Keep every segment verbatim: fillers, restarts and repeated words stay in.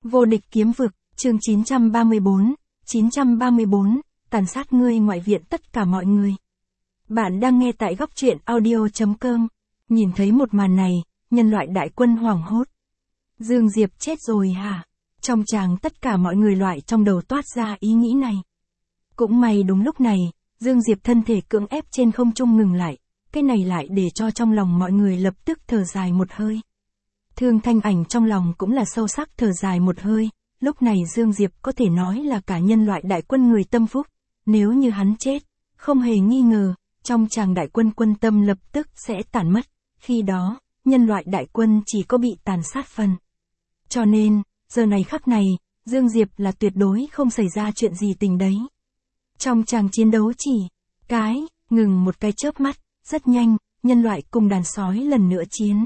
Vô địch kiếm vực, chương chín trăm ba mươi bốn, chín trăm ba mươi bốn, tàn sát ngươi ngoại viện tất cả mọi người. Bạn đang nghe tại góc truyện audio chấm com. Nhìn thấy một màn này, nhân loại đại quân hoảng hốt. Dương Diệp chết rồi hả? Trong tràng tất cả mọi người loại trong đầu toát ra ý nghĩ này. Cũng may đúng lúc này, Dương Diệp thân thể cưỡng ép trên không trung ngừng lại. Cái này lại để cho trong lòng mọi người lập tức thở dài một hơi. Thương Thanh Ảnh trong lòng cũng là sâu sắc thở dài một hơi, lúc này Dương Diệp có thể nói là cả nhân loại đại quân người tâm phúc, nếu như hắn chết, không hề nghi ngờ, trong tràng đại quân quân tâm lập tức sẽ tàn mất, khi đó, nhân loại đại quân chỉ có bị tàn sát phần. Cho nên, giờ này khắc này, Dương Diệp là tuyệt đối không xảy ra chuyện gì tình đấy. Trong tràng chiến đấu chỉ, cái, ngừng một cái chớp mắt, rất nhanh, nhân loại cùng đàn sói lần nữa chiến.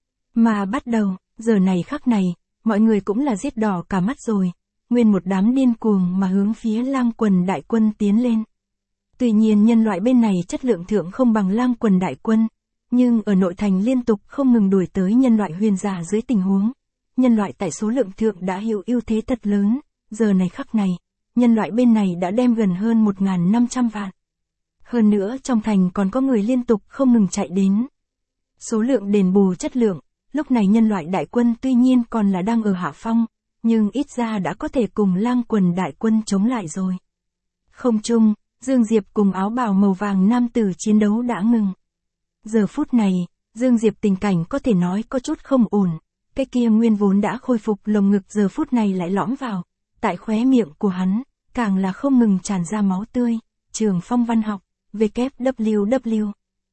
Mà bắt đầu, giờ này khắc này, mọi người cũng là giết đỏ cả mắt rồi, nguyên một đám điên cuồng mà hướng phía Lang Quần đại quân tiến lên. Tuy nhiên nhân loại bên này chất lượng thượng không bằng Lang Quần đại quân, nhưng ở nội thành liên tục không ngừng đuổi tới nhân loại huyền giả dưới tình huống. Nhân loại tại số lượng thượng đã hiểu ưu thế thật lớn, giờ này khắc này, nhân loại bên này đã đem gần hơn một nghìn năm trăm vạn. Hơn nữa trong thành còn có người liên tục không ngừng chạy đến. Số lượng đền bù chất lượng, lúc này nhân loại đại quân tuy nhiên còn là đang ở hạ phong, nhưng ít ra đã có thể cùng Lang Quần đại quân chống lại rồi. Không chung, Dương Diệp cùng áo bào màu vàng nam tử chiến đấu đã ngừng. Giờ phút này, Dương Diệp tình cảnh có thể nói có chút không ổn, cái kia nguyên vốn đã khôi phục lồng ngực giờ phút này lại lõm vào, tại khóe miệng của hắn, càng là không ngừng tràn ra máu tươi. Trường Phong Văn Học, W W W,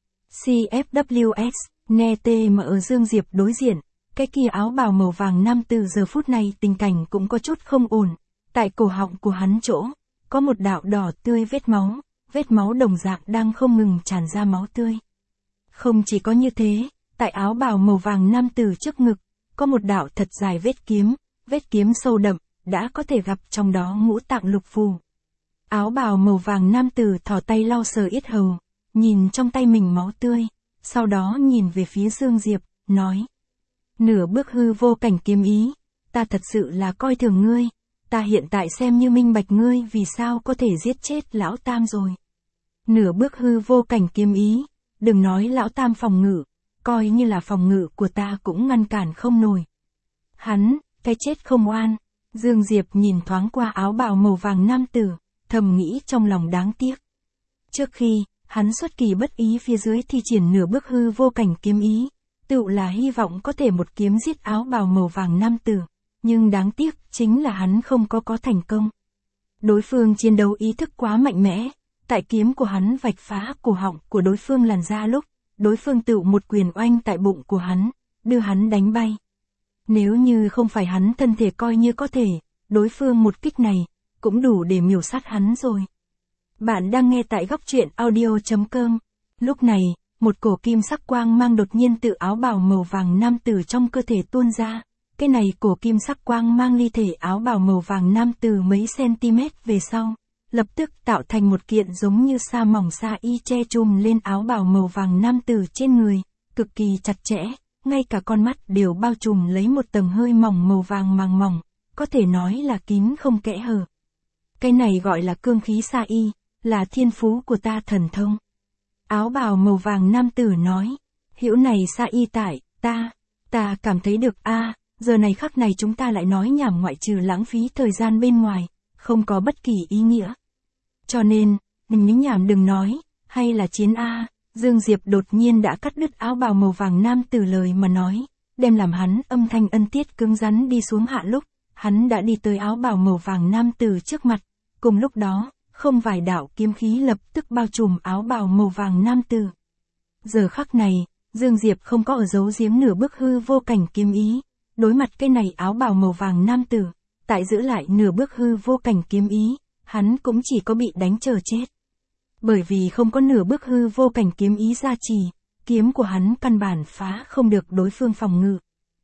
C F W S, nghe tê mà ở Dương Diệp đối diện, cái kia áo bào màu vàng nam tử giờ phút này tình cảnh cũng có chút không ổn, tại cổ họng của hắn chỗ, có một đạo đỏ tươi vết máu, vết máu đồng dạng đang không ngừng tràn ra máu tươi. Không chỉ có như thế, tại áo bào màu vàng nam tử trước ngực, có một đạo thật dài vết kiếm, vết kiếm sâu đậm, đã có thể gặp trong đó ngũ tạng lục phủ. Áo bào màu vàng nam tử thò tay lau sờ yết hầu, nhìn trong tay mình máu tươi, sau đó nhìn về phía Dương Diệp, nói. Nửa bước hư vô cảnh kiếm ý, ta thật sự là coi thường ngươi, ta hiện tại xem như minh bạch ngươi vì sao có thể giết chết lão tam rồi. Nửa bước hư vô cảnh kiếm ý, đừng nói lão tam phòng ngự, coi như là phòng ngự của ta cũng ngăn cản không nổi. Hắn, cái chết không oan. Dương Diệp nhìn thoáng qua áo bào màu vàng nam tử, thầm nghĩ trong lòng đáng tiếc. Trước khi, hắn xuất kỳ bất ý phía dưới thi triển nửa bước hư vô cảnh kiếm ý, tự là hy vọng có thể một kiếm giết áo bào màu vàng nam tử, nhưng đáng tiếc chính là hắn không có có thành công. Đối phương chiến đấu ý thức quá mạnh mẽ, tại kiếm của hắn vạch phá cổ họng của đối phương làn ra lúc, đối phương tự một quyền oanh tại bụng của hắn, đưa hắn đánh bay. Nếu như không phải hắn thân thể coi như có thể, đối phương một kích này, cũng đủ để miểu sát hắn rồi. Bạn đang nghe tại góc truyện audio chấm com. Lúc này, một cổ kim sắc quang mang đột nhiên tự áo bào màu vàng nam tử trong cơ thể tuôn ra. Cái này cổ kim sắc quang mang ly thể áo bào màu vàng nam tử mấy cm về sau, lập tức tạo thành một kiện giống như sa mỏng sa y che chùm lên áo bào màu vàng nam tử trên người, cực kỳ chặt chẽ, ngay cả con mắt đều bao trùm lấy một tầng hơi mỏng màu vàng màng mỏng, có thể nói là kín không kẽ hở. Cái này gọi là cương khí sa y, là thiên phú của ta thần thông. Áo bào màu vàng nam tử nói, hữu này sa y tại, ta, ta cảm thấy được a giờ này khắc này chúng ta lại nói nhảm ngoại trừ lãng phí thời gian bên ngoài, không có bất kỳ ý nghĩa. Cho nên, mình những nhảm đừng nói, hay là chiến a Dương Diệp đột nhiên đã cắt đứt áo bào màu vàng nam tử lời mà nói, đem làm hắn âm thanh ân tiết cứng rắn đi xuống hạ lúc, hắn đã đi tới áo bào màu vàng nam tử trước mặt, cùng lúc đó, không vài đạo kiếm khí lập tức bao trùm áo bào màu vàng nam tử. Giờ khắc này, Dương Diệp không có ở giấu giếm nửa bước hư vô cảnh kiếm ý, đối mặt cái này áo bào màu vàng nam tử, tại giữ lại nửa bước hư vô cảnh kiếm ý, hắn cũng chỉ có bị đánh chờ chết. Bởi vì không có nửa bước hư vô cảnh kiếm ý gia trì, kiếm của hắn căn bản phá không được đối phương phòng ngự.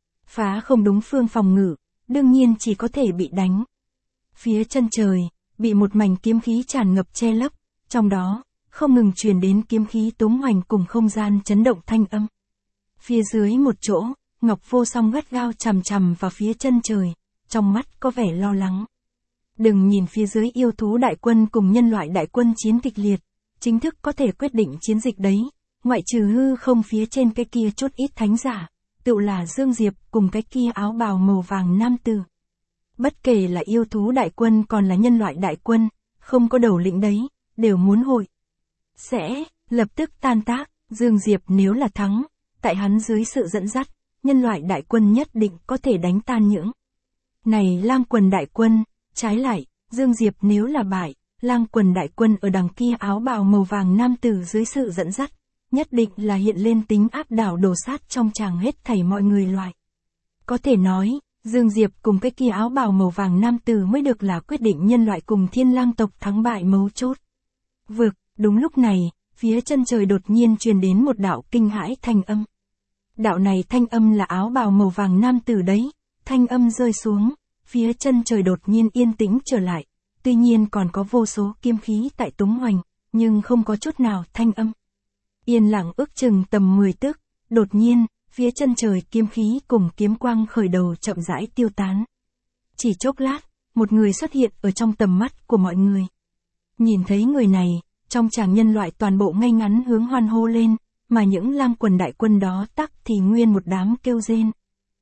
Phá không đúng phương phòng ngự, đương nhiên chỉ có thể bị đánh. Phía chân trời, bị một mảnh kiếm khí tràn ngập che lấp, trong đó, không ngừng truyền đến kiếm khí tống hoành cùng không gian chấn động thanh âm. Phía dưới một chỗ, Ngọc Vô Song gắt gao chằm chằm vào phía chân trời, trong mắt có vẻ lo lắng. Đừng nhìn phía dưới yêu thú đại quân cùng nhân loại đại quân chiến kịch liệt, chính thức có thể quyết định chiến dịch đấy, ngoại trừ hư không phía trên cái kia chút ít thánh giả, tự là Dương Diệp cùng cái kia áo bào màu vàng nam tử. Bất kể là yêu thú đại quân còn là nhân loại đại quân, không có đầu lĩnh đấy, đều muốn hội. Sẽ, lập tức tan tác, Dương Diệp nếu là thắng, tại hắn dưới sự dẫn dắt, nhân loại đại quân nhất định có thể đánh tan những này lang quần đại quân, trái lại, Dương Diệp nếu là bại, lang quần đại quân ở đằng kia áo bào màu vàng nam tử dưới sự dẫn dắt, nhất định là hiện lên tính áp đảo đổ sát trong tràng hết thảy mọi người loại. Có thể nói, Dương Diệp cùng cái kia áo bào màu vàng nam tử mới được là quyết định nhân loại cùng thiên lang tộc thắng bại mấu chốt. Vực, đúng lúc này, phía chân trời đột nhiên truyền đến một đạo kinh hãi thanh âm. Đạo này thanh âm là áo bào màu vàng nam tử đấy, thanh âm rơi xuống, phía chân trời đột nhiên yên tĩnh trở lại, tuy nhiên còn có vô số kiếm khí tại túng hoành, nhưng không có chút nào thanh âm. Yên lặng ước chừng tầm mười tức, đột nhiên, phía chân trời kiếm khí cùng kiếm quang khởi đầu chậm rãi tiêu tán. Chỉ chốc lát, một người xuất hiện ở trong tầm mắt của mọi người. Nhìn thấy người này, trong tràng nhân loại toàn bộ ngay ngắn hướng hoan hô lên, mà những lang quần đại quân đó tắc thì nguyên một đám kêu rên.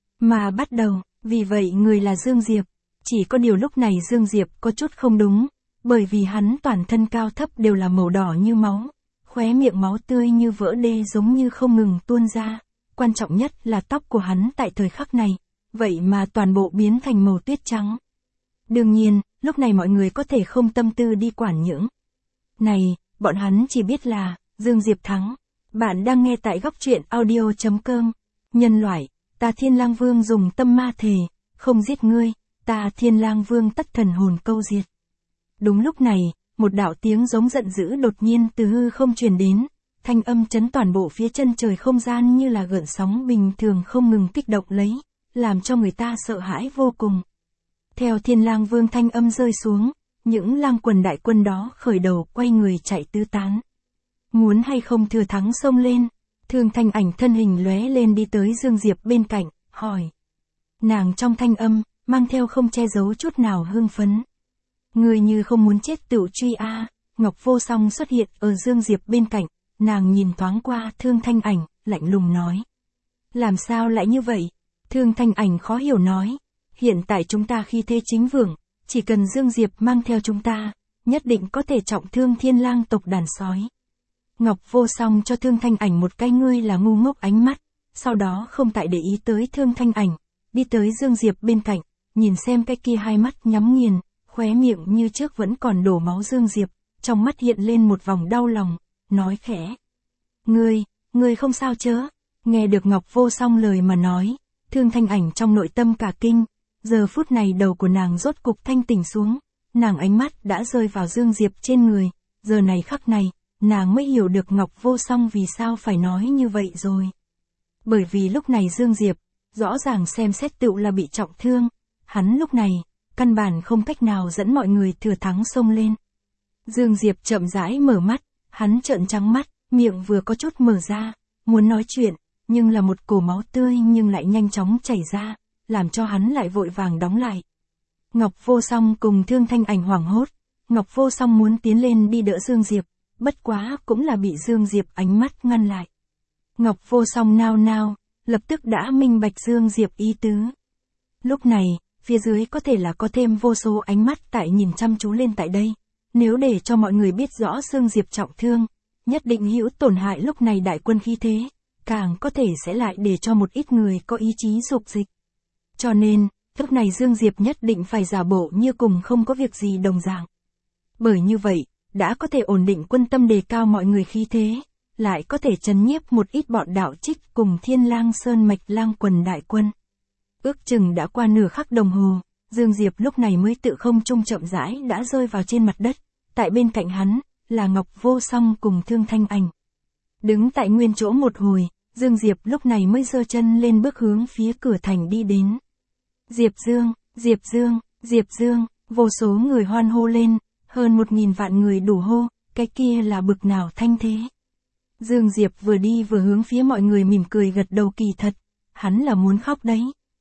Mà bắt đầu, vì vậy người là Dương Diệp. Chỉ có điều lúc này Dương Diệp có chút không đúng, bởi vì hắn toàn thân cao thấp đều là màu đỏ như máu, khóe miệng máu tươi như vỡ đê giống như không ngừng tuôn ra. Quan trọng nhất là tóc của hắn tại thời khắc này, vậy mà toàn bộ biến thành màu tuyết trắng. Đương nhiên, lúc này mọi người có thể không tâm tư đi quản những này, bọn hắn chỉ biết là, Dương Diệp thắng. Bạn đang nghe tại góc truyện audio chấm com. Nhân loại, ta Thiên Lang Vương dùng tâm ma thề, không giết ngươi, ta Thiên Lang Vương tất thần hồn câu diệt. Đúng lúc này, một đạo tiếng giống giận dữ đột nhiên từ hư không truyền đến, thanh âm chấn toàn bộ phía chân trời không gian như là gợn sóng bình thường không ngừng kích động lấy, làm cho người ta sợ hãi vô cùng. Theo Thiên Lang Vương thanh âm rơi xuống, những lang quần đại quân đó khởi đầu quay người chạy tứ tán. Muốn hay không thừa thắng xông lên, Thương Thanh Ảnh thân hình lóe lên đi tới Dương Diệp bên cạnh, hỏi. Nàng trong thanh âm, mang theo không che giấu chút nào hưng phấn. Người như không muốn chết tựu truy a. À. Ngọc Vô Song xuất hiện ở Dương Diệp bên cạnh, nàng nhìn thoáng qua Thương Thanh Ảnh, lạnh lùng nói. Làm sao lại như vậy? Thương Thanh Ảnh khó hiểu nói. Hiện tại chúng ta khi thế chính vững, chỉ cần Dương Diệp mang theo chúng ta, nhất định có thể trọng thương thiên lang tộc đàn sói. Ngọc Vô Song cho Thương Thanh Ảnh một cái ngươi là ngu ngốc ánh mắt, sau đó không tại để ý tới Thương Thanh Ảnh, đi tới Dương Diệp bên cạnh, nhìn xem cái kia hai mắt nhắm nghiền, khóe miệng như trước vẫn còn đổ máu Dương Diệp, trong mắt hiện lên một vòng đau lòng, nói khẽ. Ngươi, ngươi không sao chớ? Nghe được Ngọc Vô Song lời mà nói, Thương Thanh Ảnh trong nội tâm cả kinh, giờ phút này đầu của nàng rốt cục thanh tỉnh xuống, nàng ánh mắt đã rơi vào Dương Diệp trên người, giờ này khắc này, nàng mới hiểu được Ngọc Vô Song vì sao phải nói như vậy rồi. Bởi vì lúc này Dương Diệp, rõ ràng xem xét tựu là bị trọng thương, hắn lúc này, căn bản không cách nào dẫn mọi người thừa thắng xông lên. Dương Diệp chậm rãi mở mắt, hắn trợn trắng mắt, miệng vừa có chút mở ra, muốn nói chuyện, nhưng là một cổ máu tươi nhưng lại nhanh chóng chảy ra, làm cho hắn lại vội vàng đóng lại. Ngọc Vô Song cùng Thương Thanh Ảnh hoảng hốt, Ngọc Vô Song muốn tiến lên đi đỡ Dương Diệp, bất quá cũng là bị Dương Diệp ánh mắt ngăn lại. Ngọc Vô Song nao nao, lập tức đã minh bạch Dương Diệp ý tứ. Lúc này, phía dưới có thể là có thêm vô số ánh mắt tại nhìn chăm chú lên tại đây. Nếu để cho mọi người biết rõ Dương Diệp trọng thương, nhất định hữu tổn hại lúc này đại quân khí thế, càng có thể sẽ lại để cho một ít người có ý chí dục dịch. Cho nên, lúc này Dương Diệp nhất định phải giả bộ như cùng không có việc gì đồng dạng. Bởi như vậy, đã có thể ổn định quân tâm đề cao mọi người khí thế, lại có thể trấn nhiếp một ít bọn đạo trích cùng Thiên Lang Sơn mạch lang quần đại quân. Ước chừng đã qua nửa khắc đồng hồ, Dương Diệp lúc này mới tự không trung chậm rãi đã rơi vào trên mặt đất, tại bên cạnh hắn, là Ngọc Vô Song cùng Thương Thanh Ảnh. Đứng tại nguyên chỗ một hồi, Dương Diệp lúc này mới giơ chân lên bước hướng phía cửa thành đi đến. Diệp Dương, Diệp Dương, Diệp Dương, vô số người hoan hô lên, hơn một nghìn vạn người đủ hô, cái kia là bực nào thanh thế. Dương Diệp vừa đi vừa hướng phía mọi người mỉm cười gật đầu kỳ thật, hắn là muốn khóc đấy.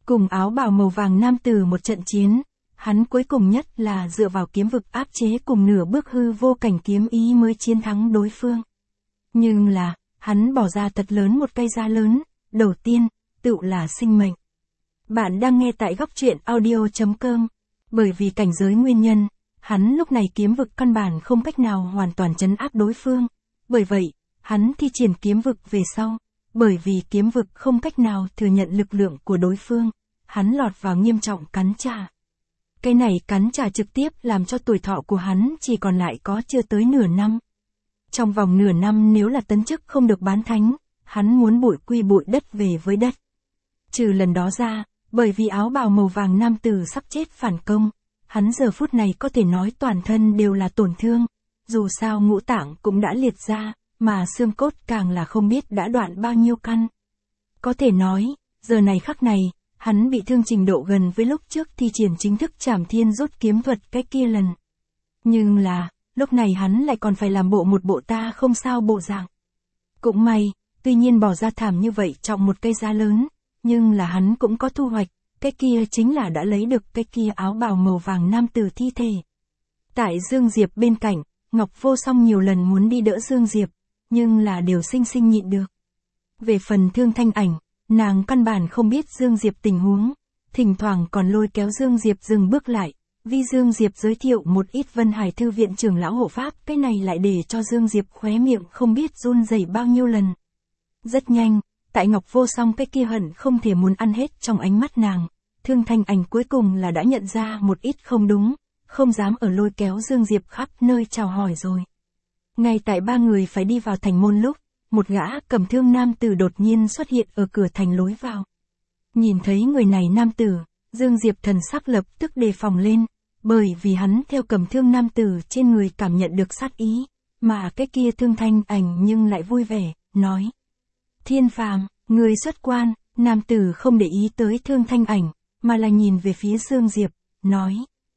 cùng áo bào màu vàng nam tử một trận chiến, hắn cuối cùng nhất là dựa vào kiếm vực áp chế cùng nửa bước hư vô cảnh kiếm ý mới chiến thắng đối phương. Nhưng là, hắn bỏ ra thật lớn một cây giá lớn, đầu tiên, tự là sinh mệnh. Bạn đang nghe tại góc truyện audio chấm com. Bởi vì cảnh giới nguyên nhân, hắn lúc này kiếm vực căn bản không cách nào hoàn toàn trấn áp đối phương. Bởi vậy, hắn thi triển kiếm vực về sau. Bởi vì kiếm vực không cách nào thừa nhận lực lượng của đối phương, hắn lọt vào nghiêm trọng cắn trả. Cái này cắn trả trực tiếp làm cho tuổi thọ của hắn chỉ còn lại có chưa tới nửa năm. Trong vòng nửa năm nếu là tấn chức không được bán thánh, hắn muốn bụi quy bụi đất về với đất. Trừ lần đó ra, bởi vì áo bào màu vàng nam tử sắp chết phản công, hắn giờ phút này có thể nói toàn thân đều là tổn thương, dù sao ngũ tạng cũng đã liệt ra, mà xương cốt càng là không biết đã đoạn bao nhiêu căn. Có thể nói, giờ này khắc này, hắn bị thương trình độ gần với lúc trước thi triển chính thức Trảm Thiên rút kiếm thuật cái kia lần. Nhưng là, lúc này hắn lại còn phải làm bộ một bộ ta không sao bộ dạng. Cũng may, tuy nhiên bỏ ra thảm như vậy trọng một cây giá lớn, nhưng là hắn cũng có thu hoạch, cái kia chính là đã lấy được cái kia áo bào màu vàng nam tử thi thể. Tại Dương Diệp bên cạnh, Ngọc Vô Song nhiều lần muốn đi đỡ Dương Diệp, nhưng là đều sinh sinh nhịn được. Về phần Thương Thanh Ảnh, nàng căn bản không biết Dương Diệp tình huống, thỉnh thoảng còn lôi kéo Dương Diệp dừng bước lại, vì Dương Diệp giới thiệu một ít Vân Hải Thư viện trưởng lão hộ pháp, cái này lại để cho Dương Diệp khóe miệng không biết run rẩy bao nhiêu lần. Rất nhanh, tại Ngọc Vô Song cái kia hận không thể muốn ăn hết trong ánh mắt nàng, Thương Thanh Ảnh cuối cùng là đã nhận ra một ít không đúng, không dám ở lôi kéo Dương Diệp khắp nơi chào hỏi rồi. Ngay tại ba người phải đi vào thành môn lúc, một gã cầm thương nam tử đột nhiên xuất hiện ở cửa thành lối vào. Nhìn thấy người này nam tử, Dương Diệp thần sắc lập tức đề phòng lên, bởi vì hắn theo cầm thương nam tử trên người cảm nhận được sát ý, mà cái kia Thương Thanh Ảnh nhưng lại vui vẻ, nói. Thiên Phàm, người xuất quan, nam tử không để ý tới Thương Thanh Ảnh, mà là nhìn về phía Dương Diệp, nói.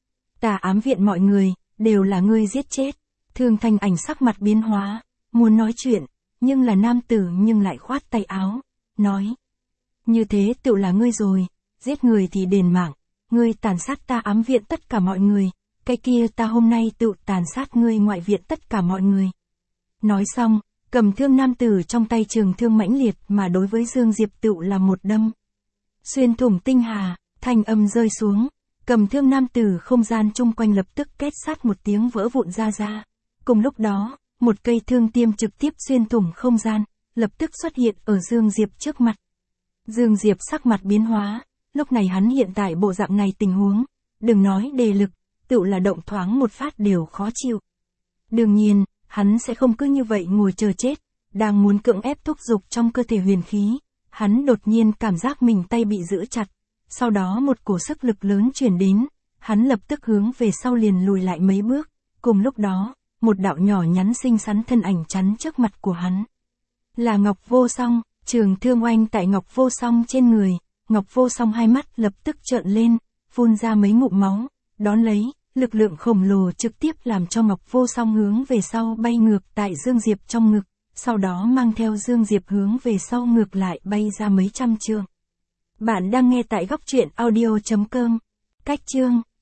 Ta ám viện mọi người, đều là ngươi giết chết. Thương Thanh Ảnh sắc mặt biến hóa, muốn nói chuyện, nhưng là nam tử nhưng lại khoát tay áo, nói. Như thế tự là ngươi rồi, giết người thì đền mạng, ngươi tàn sát ta ám viện tất cả mọi người, cái kia ta hôm nay tự tàn sát ngươi ngoại viện tất cả mọi người. Nói xong, cầm thương nam tử trong tay trường thương mãnh liệt mà đối với Dương Diệp tự là một đâm. Xuyên thủng tinh hà, thanh âm rơi xuống, cầm thương nam tử không gian chung quanh lập tức két sát một tiếng vỡ vụn ra ra. Cùng lúc đó, một cây thương tiêm trực tiếp xuyên thủng không gian, lập tức xuất hiện ở Dương Diệp trước mặt. Dương Diệp sắc mặt biến hóa, lúc này hắn hiện tại bộ dạng này tình huống, đừng nói đề lực, tự là động thoáng một phát đều khó chịu. Đương nhiên, hắn sẽ không cứ như vậy ngồi chờ chết, đang muốn cưỡng ép thúc dục trong cơ thể huyền khí, hắn đột nhiên cảm giác mình tay bị giữ chặt, sau đó một cổ sức lực lớn truyền đến, hắn lập tức hướng về sau liền lùi lại mấy bước, cùng lúc đó, một đạo nhỏ nhắn xinh xắn thân ảnh chắn trước mặt của hắn. Là Ngọc Vô Song, trường thương oanh tại Ngọc Vô Song trên người, Ngọc Vô Song hai mắt lập tức trợn lên, phun ra mấy ngụm máu, đón lấy, lực lượng khổng lồ trực tiếp làm cho Ngọc Vô Song hướng về sau bay ngược tại Dương Diệp trong ngực, sau đó mang theo Dương Diệp hướng về sau ngược lại bay ra mấy trăm trượng. Bạn đang nghe tại góc truyện audio chấm com. Cách chương